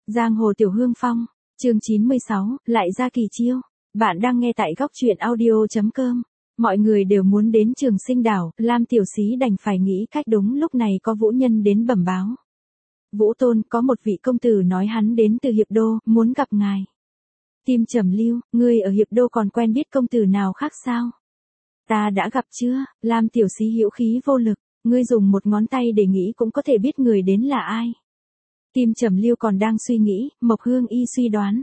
Giang hồ Tiểu Hương Phong, chương 96, lại ra kỳ chiêu. Bạn đang nghe tại góc truyện audio.com. Mọi người đều muốn đến Trường Sinh Đảo, Lam Tiểu Xí đành phải nghĩ cách đúng lúc này có Vũ Nhân đến bẩm báo. Vũ Tôn, có một vị công tử nói hắn đến từ Hiệp Đô, muốn gặp ngài. Kim Trầm Lưu, ngươi ở Hiệp Đô còn quen biết công tử nào khác sao? Ta đã gặp chưa? Lam Tiểu Xí hữu khí vô lực, ngươi dùng một ngón tay để nghĩ cũng có thể biết người đến là ai. Kim Trầm Lưu còn đang suy nghĩ, Mộc Hương Y suy đoán.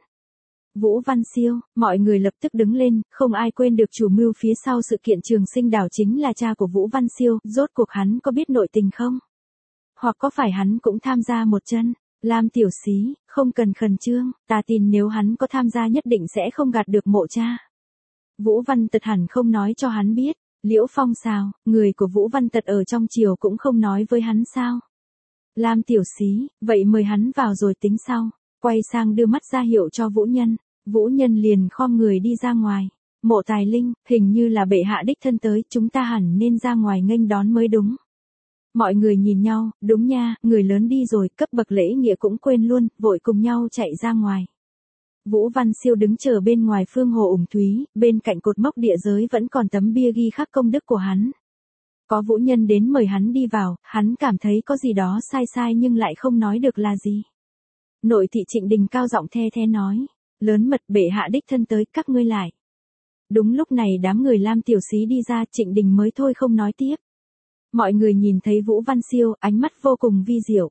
Vũ Văn Siêu, mọi người lập tức đứng lên, không ai quên được chủ mưu phía sau sự kiện Trường Sinh Đảo chính là cha của Vũ Văn Siêu, rốt cuộc hắn có biết nội tình không? Hoặc có phải hắn cũng tham gia một chân? Lam Tiểu Xí, không cần khẩn trương, ta tin nếu hắn có tham gia nhất định sẽ không gạt được mộ cha. Vũ Văn Tật hẳn không nói cho hắn biết. Liễu Phong sao, người của Vũ Văn Tật ở trong triều cũng không nói với hắn sao? Lam Tiểu Xí, vậy mời hắn vào rồi tính sau. Quay sang đưa mắt ra hiệu cho Vũ Nhân. Vũ Nhân liền khom người đi ra ngoài. Mộ Tài Linh, hình như là bệ hạ đích thân tới, chúng ta hẳn nên ra ngoài nghênh đón mới đúng. Mọi người nhìn nhau, đúng nha, người lớn đi rồi, cấp bậc lễ nghĩa cũng quên luôn, vội cùng nhau chạy ra ngoài. Vũ Văn Siêu đứng chờ bên ngoài Phương Hồ Ủng Thúy, bên cạnh cột mốc địa giới vẫn còn tấm bia ghi khắc công đức của hắn. Có Vũ Nhân đến mời hắn đi vào, hắn cảm thấy có gì đó sai sai nhưng lại không nói được là gì. Nội thị Trịnh Đình cao giọng the the nói, lớn mật bệ hạ đích thân tới, các ngươi lại. Đúng lúc này đám người Lam Tiểu Xí đi ra, Trịnh Đình mới thôi không nói tiếp. Mọi người nhìn thấy Vũ Văn Siêu, ánh mắt vô cùng vi diệu.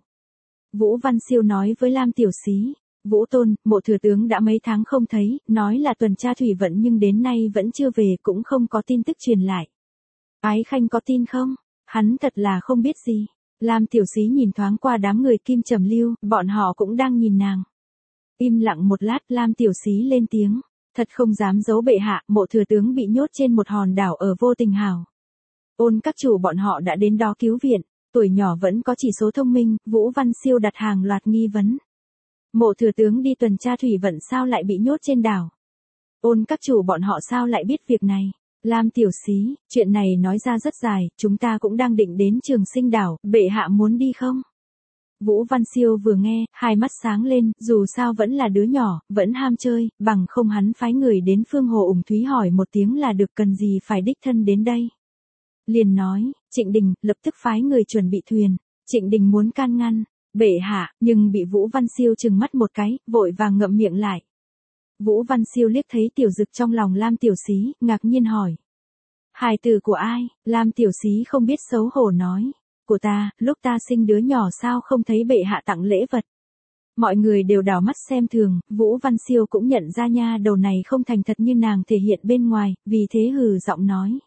Vũ Văn Siêu nói với Lam Tiểu Xí, Vũ Tôn, mộ thừa tướng đã mấy tháng không thấy, nói là tuần tra thủy vận nhưng đến nay vẫn chưa về, cũng không có tin tức truyền lại. Ái Khanh có tin không? Hắn thật là không biết gì. Lam Tiểu Xí nhìn thoáng qua đám người Kim Trầm Lưu, bọn họ cũng đang nhìn nàng. Im lặng một lát, Lam Tiểu Xí lên tiếng, thật không dám giấu bệ hạ, mộ thừa tướng bị nhốt trên một hòn đảo ở Vô Tình Hào. Ôn các chủ bọn họ đã đến đó cứu viện, tuổi nhỏ vẫn có chỉ số thông minh, Vũ Văn Siêu đặt hàng loạt nghi vấn. Mộ thừa tướng đi tuần tra thủy vận sao lại bị nhốt trên đảo? Ôn các chủ bọn họ sao lại biết việc này? Lam Tiểu Xí, chuyện này nói ra rất dài, chúng ta cũng đang định đến Trường Sinh Đảo, bệ hạ muốn đi không? Vũ Văn Siêu vừa nghe, hai mắt sáng lên, dù sao vẫn là đứa nhỏ, vẫn ham chơi, bằng không hắn phái người đến Phương Hồ Ủng Thúy hỏi một tiếng là được, cần gì phải đích thân đến đây. Liền nói, Trịnh Đình, lập tức phái người chuẩn bị thuyền. Trịnh Đình muốn can ngăn, bệ hạ, nhưng bị Vũ Văn Siêu trừng mắt một cái, vội vàng ngậm miệng lại. Vũ Văn Siêu liếc thấy Tiểu Dực trong lòng Lam Tiểu Xí, ngạc nhiên hỏi. Hài tử của ai? Lam Tiểu Xí không biết xấu hổ nói. Của ta, lúc ta sinh đứa nhỏ sao không thấy bệ hạ tặng lễ vật. Mọi người đều đảo mắt xem thường, Vũ Văn Siêu cũng nhận ra nha đầu này không thành thật như nàng thể hiện bên ngoài, vì thế hừ giọng nói.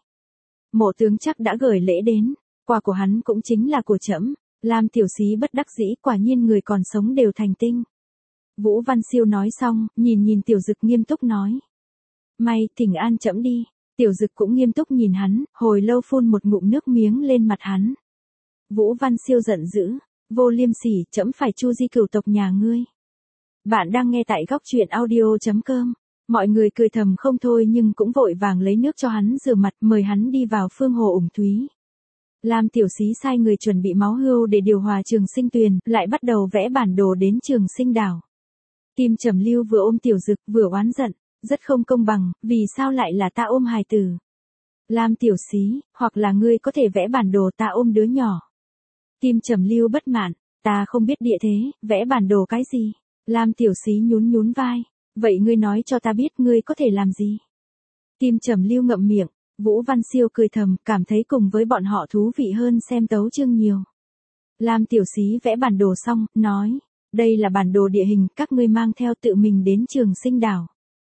Mộ tướng chắc đã gửi lễ đến, quà của hắn cũng chính là của trẫm. Lam Tiểu Xí bất đắc dĩ, quả nhiên người còn sống đều thành tinh. Vũ Văn Siêu nói xong, nhìn Tiểu Dực nghiêm túc nói. May, thỉnh an trẫm đi. Tiểu Dực cũng nghiêm túc nhìn hắn, hồi lâu phun một ngụm nước miếng lên mặt hắn. Vũ Văn Siêu giận dữ, vô liêm sỉ, trẫm phải chu di cửu tộc nhà ngươi. Bạn đang nghe tại góc truyện audio.com. Mọi người cười thầm không thôi nhưng cũng vội vàng lấy nước cho hắn rửa mặt, mời hắn đi vào Phương Hồ Ủng Thúy. Lam Tiểu Xí sai người chuẩn bị máu hươu để điều hòa Trường Sinh Tuyền, lại bắt đầu vẽ bản đồ đến Trường Sinh Đảo. Kim Trầm Lưu vừa ôm Tiểu Dực vừa oán giận, rất không công bằng, vì sao lại là ta ôm hài tử? Lam Tiểu Xí, hoặc là ngươi có thể vẽ bản đồ, ta ôm đứa nhỏ. Kim Trầm Lưu bất mãn, ta không biết địa thế, vẽ bản đồ cái gì? Lam Tiểu Xí nhún vai, vậy ngươi nói cho ta biết ngươi có thể làm gì? Kim Trầm Lưu ngậm miệng, Vũ Văn Siêu cười thầm, cảm thấy cùng với bọn họ thú vị hơn xem tấu chương nhiều. Lam Tiểu Xí vẽ bản đồ xong, nói, đây là bản đồ địa hình, các ngươi mang theo tự mình đến Trường Sinh Đảo.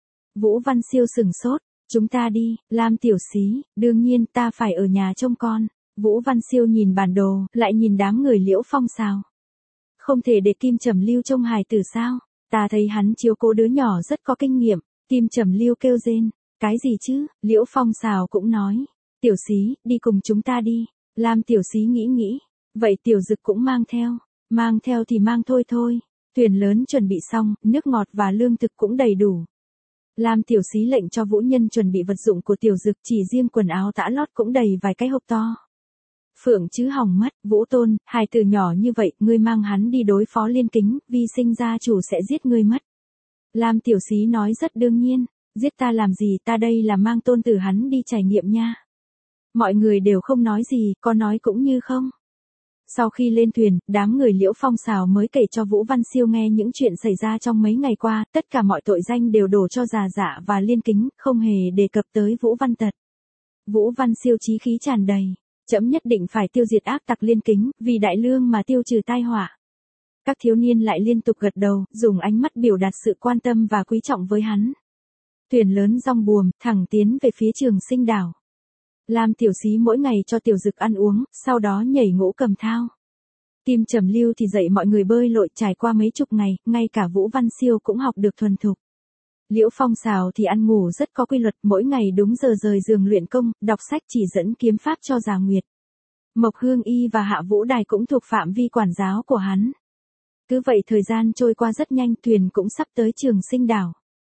Vũ Văn Siêu sửng sốt, chúng ta đi. Lam Tiểu Xí, đương nhiên ta phải ở nhà trông con. Vũ Văn Siêu nhìn bản đồ, lại nhìn đám người Liễu Phong sao. Không thể để Kim Trầm Lưu trông hài tử sao? Ta thấy hắn chiếu cố đứa nhỏ rất có kinh nghiệm. Kim Trầm Lưu kêu rên, cái gì chứ? Liễu Phong xào cũng nói, Tiểu Xí, đi cùng chúng ta đi. Lam Tiểu Xí nghĩ, vậy Tiểu Dực cũng mang theo thì mang thôi. Thuyền lớn chuẩn bị xong, nước ngọt và lương thực cũng đầy đủ. Lam Tiểu Xí lệnh cho Vũ Nhân chuẩn bị vật dụng của Tiểu Dực, chỉ riêng quần áo tã lót cũng đầy vài cái hộp to. Phượng chứ hỏng mất, Vũ Tôn, hài tử nhỏ như vậy, ngươi mang hắn đi đối phó Liên Kính, Vi Sinh gia chủ sẽ giết ngươi mất. Lam Tiểu Xí nói rất đương nhiên, giết ta làm gì, ta đây là mang tôn tử hắn đi trải nghiệm nha. Mọi người đều không nói gì, có nói cũng như không. Sau khi lên thuyền, đám người Liễu Phong xào mới kể cho Vũ Văn Siêu nghe những chuyện xảy ra trong mấy ngày qua, tất cả mọi tội danh đều đổ cho Già Dạ và Liên Kính, không hề đề cập tới Vũ Văn Tật. Vũ Văn Siêu chí khí tràn đầy, trẫm nhất định phải tiêu diệt ác tặc Liên Kính, vì đại lương mà tiêu trừ tai họa. Các thiếu niên lại liên tục gật đầu, dùng ánh mắt biểu đạt sự quan tâm và quý trọng với hắn. Thuyền lớn rong buồm, thẳng tiến về phía Trường Sinh đảo. Lam Tiểu Xí mỗi ngày cho Tiểu Dực ăn uống, sau đó nhảy ngũ cầm thao. Kim Trầm Lưu thì dạy mọi người bơi lội, trải qua mấy chục ngày, ngay cả Vũ Văn Siêu cũng học được thuần thục. Liễu Phong xào thì ăn ngủ rất có quy luật, mỗi ngày đúng giờ rời giường luyện công, đọc sách chỉ dẫn kiếm pháp cho Già Nguyệt. Mộc Hương Y và Hạ Vũ Đài cũng thuộc phạm vi quản giáo của hắn. Cứ vậy thời gian trôi qua rất nhanh, thuyền cũng sắp tới Trường Sinh đảo.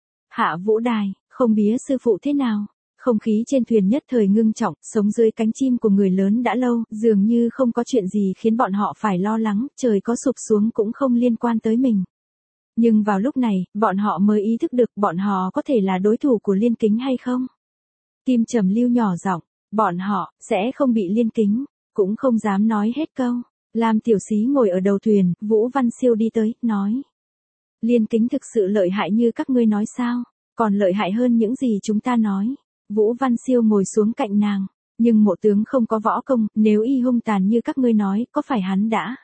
Hạ Vũ Đài, không biết sư phụ thế nào? Không khí trên thuyền nhất thời ngưng trọng, sống dưới cánh chim của người lớn đã lâu, dường như không có chuyện gì khiến bọn họ phải lo lắng, trời có sụp xuống cũng không liên quan tới mình. Nhưng vào lúc này, bọn họ mới ý thức được bọn họ có thể là đối thủ của Liên Kính hay không. Kim Trầm Lưu nhỏ giọng, bọn họ sẽ không bị Liên Kính, cũng không dám nói hết câu. Lam Tiểu Xí ngồi ở đầu thuyền, Vũ Văn Siêu đi tới, nói. Liên Kính thực sự lợi hại như các ngươi nói sao, còn lợi hại hơn những gì chúng ta nói. Vũ Văn Siêu ngồi xuống cạnh nàng, nhưng Mộ tướng không có võ công, nếu y hung tàn như các ngươi nói, có phải hắn đã?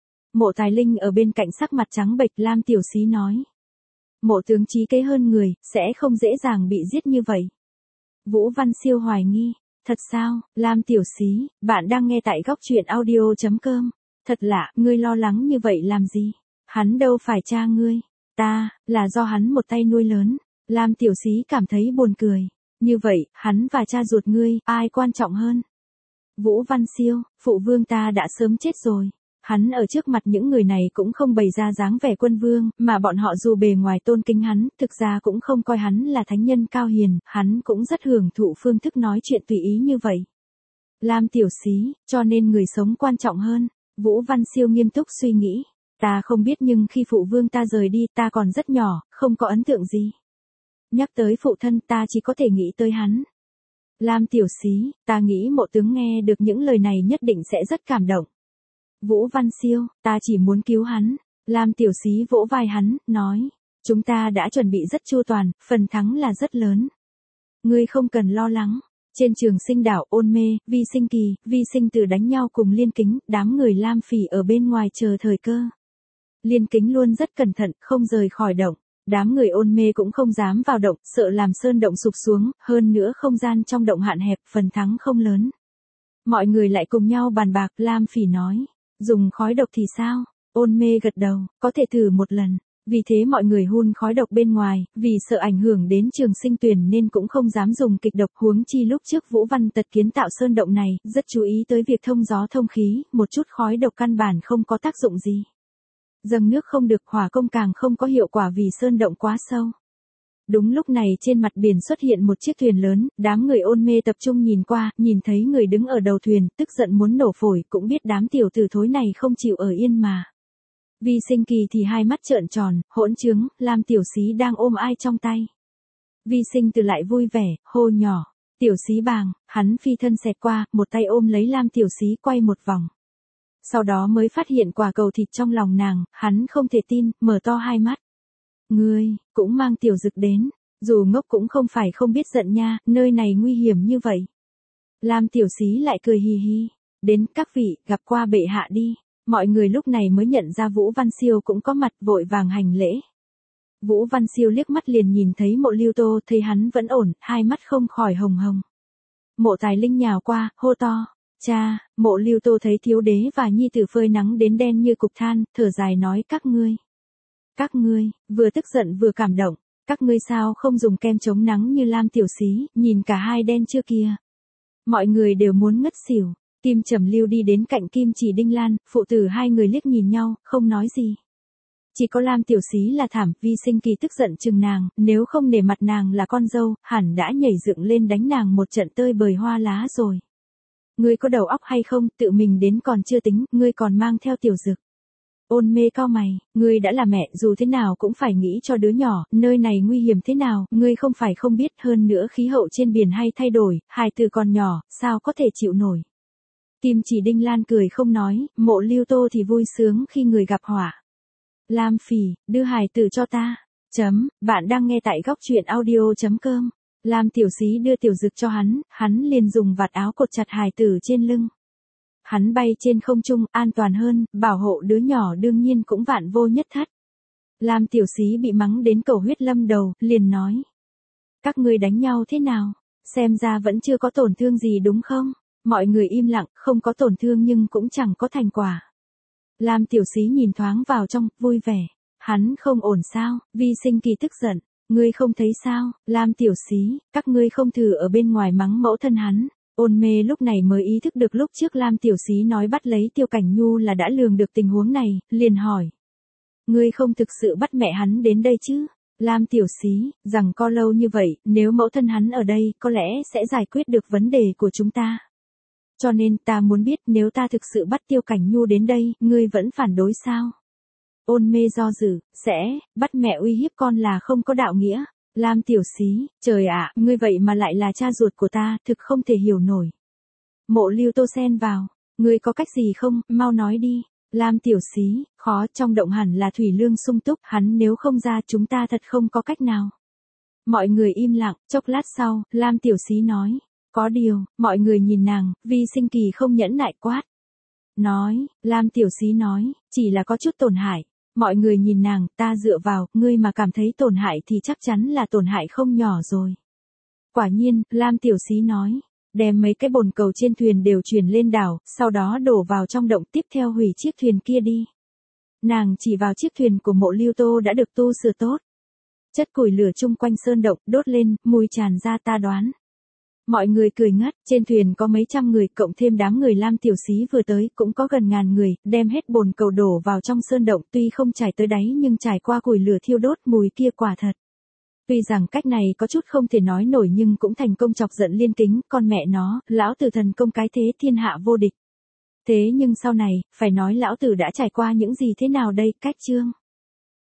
Mộ Tài Linh ở bên cạnh sắc mặt trắng bệch, Lam Tiểu Xí nói. Mộ tướng trí kế hơn người, sẽ không dễ dàng bị giết như vậy. Vũ Văn Siêu hoài nghi, thật sao, Lam Tiểu Xí, bạn đang nghe tại góc truyện audio.com. Thật lạ, ngươi lo lắng như vậy làm gì? Hắn đâu phải cha ngươi, ta, là do hắn một tay nuôi lớn. Lam Tiểu Xí cảm thấy buồn cười. Như vậy, hắn và cha ruột ngươi, ai quan trọng hơn? Vũ Văn Siêu, phụ vương ta đã sớm chết rồi. Hắn ở trước mặt những người này cũng không bày ra dáng vẻ quân vương, mà bọn họ dù bề ngoài tôn kính hắn, thực ra cũng không coi hắn là thánh nhân cao hiền, hắn cũng rất hưởng thụ phương thức nói chuyện tùy ý như vậy. Lam Tiểu Xí, cho nên người sống quan trọng hơn. Vũ Văn Siêu nghiêm túc suy nghĩ. Ta không biết nhưng khi phụ vương ta rời đi ta còn rất nhỏ, không có ấn tượng gì. Nhắc tới phụ thân ta chỉ có thể nghĩ tới hắn. Lam Tiểu Xí, ta nghĩ Mộ tướng nghe được những lời này nhất định sẽ rất cảm động. Vũ Văn Siêu, ta chỉ muốn cứu hắn. Lam Tiểu Xí vỗ vai hắn, nói. Chúng ta đã chuẩn bị rất chu toàn, phần thắng là rất lớn. Ngươi không cần lo lắng. Trên Trường Sinh đảo, Ôn Mê, Vi Sinh Kỳ, Vi Sinh Tử đánh nhau cùng Liên Kính, đám người Lam Phỉ ở bên ngoài chờ thời cơ. Liên Kính luôn rất cẩn thận, không rời khỏi động. Đám người Ôn Mê cũng không dám vào động, sợ làm sơn động sụp xuống, hơn nữa không gian trong động hạn hẹp, phần thắng không lớn. Mọi người lại cùng nhau bàn bạc, Lam Phỉ nói, dùng khói độc thì sao? Ôn Mê gật đầu, có thể thử một lần. Vì thế mọi người hun khói độc bên ngoài, vì sợ ảnh hưởng đến Trường Sinh Tuyền nên cũng không dám dùng kịch độc, huống chi lúc trước Vũ Văn Tật kiến tạo sơn động này, rất chú ý tới việc thông gió thông khí, một chút khói độc căn bản không có tác dụng gì. Dâng nước không được, hỏa công càng không có hiệu quả vì sơn động quá sâu. Đúng lúc này trên mặt biển xuất hiện một chiếc thuyền lớn, đám người Ôn Mê tập trung nhìn qua, nhìn thấy người đứng ở đầu thuyền, tức giận muốn nổ phổi, cũng biết đám tiểu tử thối này không chịu ở yên mà. Vi Sinh Kỳ thì hai mắt trợn tròn, hỗn trướng, Lam Tiểu Xí đang ôm ai trong tay. Vi Sinh Từ lại vui vẻ, hô nhỏ, Tiểu Xí bàng, hắn phi thân xẹt qua, một tay ôm lấy Lam Tiểu Xí quay một vòng. Sau đó mới phát hiện quả cầu thịt trong lòng nàng, hắn không thể tin, mở to hai mắt. Ngươi, cũng mang Tiểu Dực đến, dù ngốc cũng không phải không biết giận nha, nơi này nguy hiểm như vậy. Lam Tiểu Xí lại cười hì hì, đến các vị, gặp qua bệ hạ đi. Mọi người lúc này mới nhận ra Vũ Văn Siêu cũng có mặt, vội vàng hành lễ. Vũ Văn Siêu liếc mắt liền nhìn thấy Mộ Lưu Tô, thấy hắn vẫn ổn, hai mắt không khỏi hồng hồng. Mộ Tài Linh nhào qua, hô to, cha. Mộ Lưu Tô thấy thiếu đế và nhi tử phơi nắng đến đen như cục than, thở dài nói, các ngươi, vừa tức giận vừa cảm động, các ngươi sao không dùng kem chống nắng như Lam Tiểu Xí, nhìn cả hai đen chưa kia. Mọi người đều muốn ngất xỉu. Kim Trầm Lưu đi đến cạnh Kim Chỉ Đinh Lan, phụ tử hai người liếc nhìn nhau, không nói gì. Chỉ có Lam Tiểu Xí là thảm, Vi Sinh Kỳ tức giận chừng nàng, nếu không nể mặt nàng là con dâu, hẳn đã nhảy dựng lên đánh nàng một trận tơi bời hoa lá rồi. Ngươi có đầu óc hay không, tự mình đến còn chưa tính, ngươi còn mang theo Tiểu Dực. Ôn mê cau mày, ngươi đã là mẹ, dù thế nào cũng phải nghĩ cho đứa nhỏ, nơi này nguy hiểm thế nào, ngươi không phải không biết, hơn nữa khí hậu trên biển hay thay đổi, hài tử còn nhỏ, sao có thể chịu nổi. Kim Chỉ Đinh Lan cười không nói, Mộ Lưu Tô thì vui sướng khi người gặp họa. Lam Phỉ, đưa hài tử cho ta. Bạn đang nghe tại góc truyện audio.com. Lam Tiểu Xí đưa Tiểu Dực cho hắn liền dùng vạt áo cột chặt hài tử trên lưng. Hắn bay trên không trung, an toàn hơn, bảo hộ đứa nhỏ đương nhiên cũng vạn vô nhất thất. Lam Tiểu Xí bị mắng đến cầu huyết lâm đầu, liền nói. Các ngươi đánh nhau thế nào? Xem ra vẫn chưa có tổn thương gì đúng không? Mọi người im lặng, không có tổn thương nhưng cũng chẳng có thành quả. Lam Tiểu Xí nhìn thoáng vào trong, vui vẻ. Hắn không ổn sao? Vi Sinh Kỳ tức giận. Ngươi không thấy sao? Lam Tiểu Xí, các ngươi không thử ở bên ngoài mắng mẫu thân hắn. Ôn mê lúc này mới ý thức được lúc trước Lam Tiểu Xí nói bắt lấy Tiêu Cảnh Nhu là đã lường được tình huống này, liền hỏi. Ngươi không thực sự bắt mẹ hắn đến đây chứ? Lam Tiểu Xí, rằng co lâu như vậy, nếu mẫu thân hắn ở đây, có lẽ sẽ giải quyết được vấn đề của chúng ta. Cho nên ta muốn biết nếu ta thực sự bắt Tiêu Cảnh Nhu đến đây, ngươi vẫn phản đối sao? Ôn mê do dự, bắt mẹ uy hiếp con là không có đạo nghĩa. Lam Tiểu Xí, trời ạ, ngươi vậy mà lại là cha ruột của ta, thực không thể hiểu nổi. Mộ Lưu Tô xen vào, ngươi có cách gì không, mau nói đi. Lam Tiểu Xí, khó, trong động hẳn là thủy lương sung túc, hắn nếu không ra chúng ta thật không có cách nào. Mọi người im lặng, chốc lát sau, Lam Tiểu Xí nói, có điều, mọi người nhìn nàng, Vi Sinh Kỳ không nhẫn nại quát. Nói, Lam Tiểu Xí nói, chỉ là có chút tổn hại. Mọi người nhìn nàng, ta dựa vào, ngươi mà cảm thấy tổn hại thì chắc chắn là tổn hại không nhỏ rồi. Quả nhiên, Lam Tiểu Xí nói, đem mấy cái bồn cầu trên thuyền đều chuyển lên đảo, sau đó đổ vào trong động, tiếp theo hủy chiếc thuyền kia đi. Nàng chỉ vào chiếc thuyền của Mộ Lưu Tô đã được tu sửa tốt. Chất củi lửa chung quanh sơn động, đốt lên, mùi tràn ra ta đoán. Mọi người cười ngất, trên thuyền có mấy trăm người, cộng thêm đám người Lam Tiểu Xí vừa tới, cũng có gần ngàn người, đem hết bồn cầu đổ vào trong sơn động, tuy không trải tới đáy nhưng trải qua củi lửa thiêu đốt, mùi kia quả thật. Tuy rằng cách này có chút không thể nói nổi nhưng cũng thành công chọc giận Liên Kính, con mẹ nó, lão tử thần công cái thế thiên hạ vô địch. Thế nhưng sau này, phải nói lão tử đã trải qua những gì thế nào đây, cách chương.